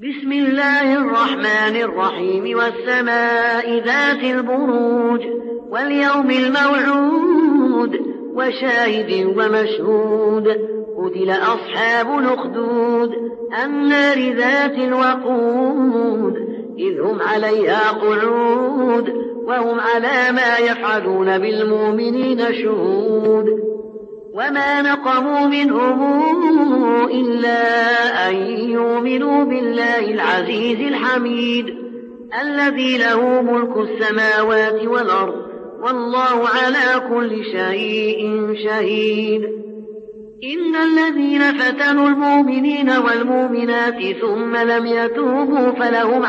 بسم الله الرحمن الرحيم والسماء ذات البروج واليوم الموعود وشاهد ومشهود قتل أصحاب الأخدود النار ذات الوقود إذ هم عليها قعود وهم على ما يفعلون بالمؤمنين شهود وما نقموا منهم إلا أن يؤمنوا بالله العزيز الحميد الذي له ملك السماوات والأرض والله على كل شيء شهيد. إن الذين فتنوا المؤمنين والمؤمنات ثم لم يتوبوا فلهم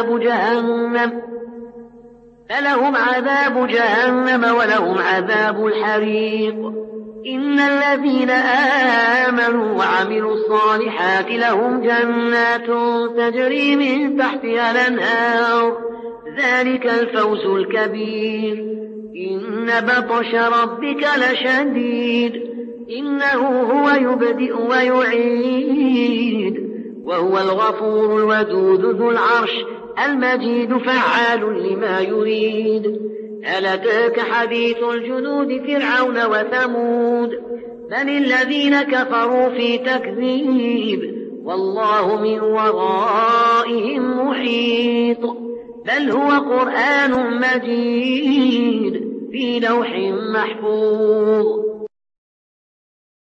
عذاب جهنم ولهم عذاب الحريق. إن الذين آمنوا وعملوا الصالحات لهم جنات تجري من تحتها الأنهار ذلك الفوز الكبير. إن بطش ربك لشديد إنه هو يبدئ ويعيد وهو الغفور الودود ذو العرش المجيد فعال لما يريد. هل أتاك حديث الجنود فرعون وثمود بل الذين كفروا في تكذيب والله من ورائهم محيط. بل هو قرآن مجيد في لوح محفوظ.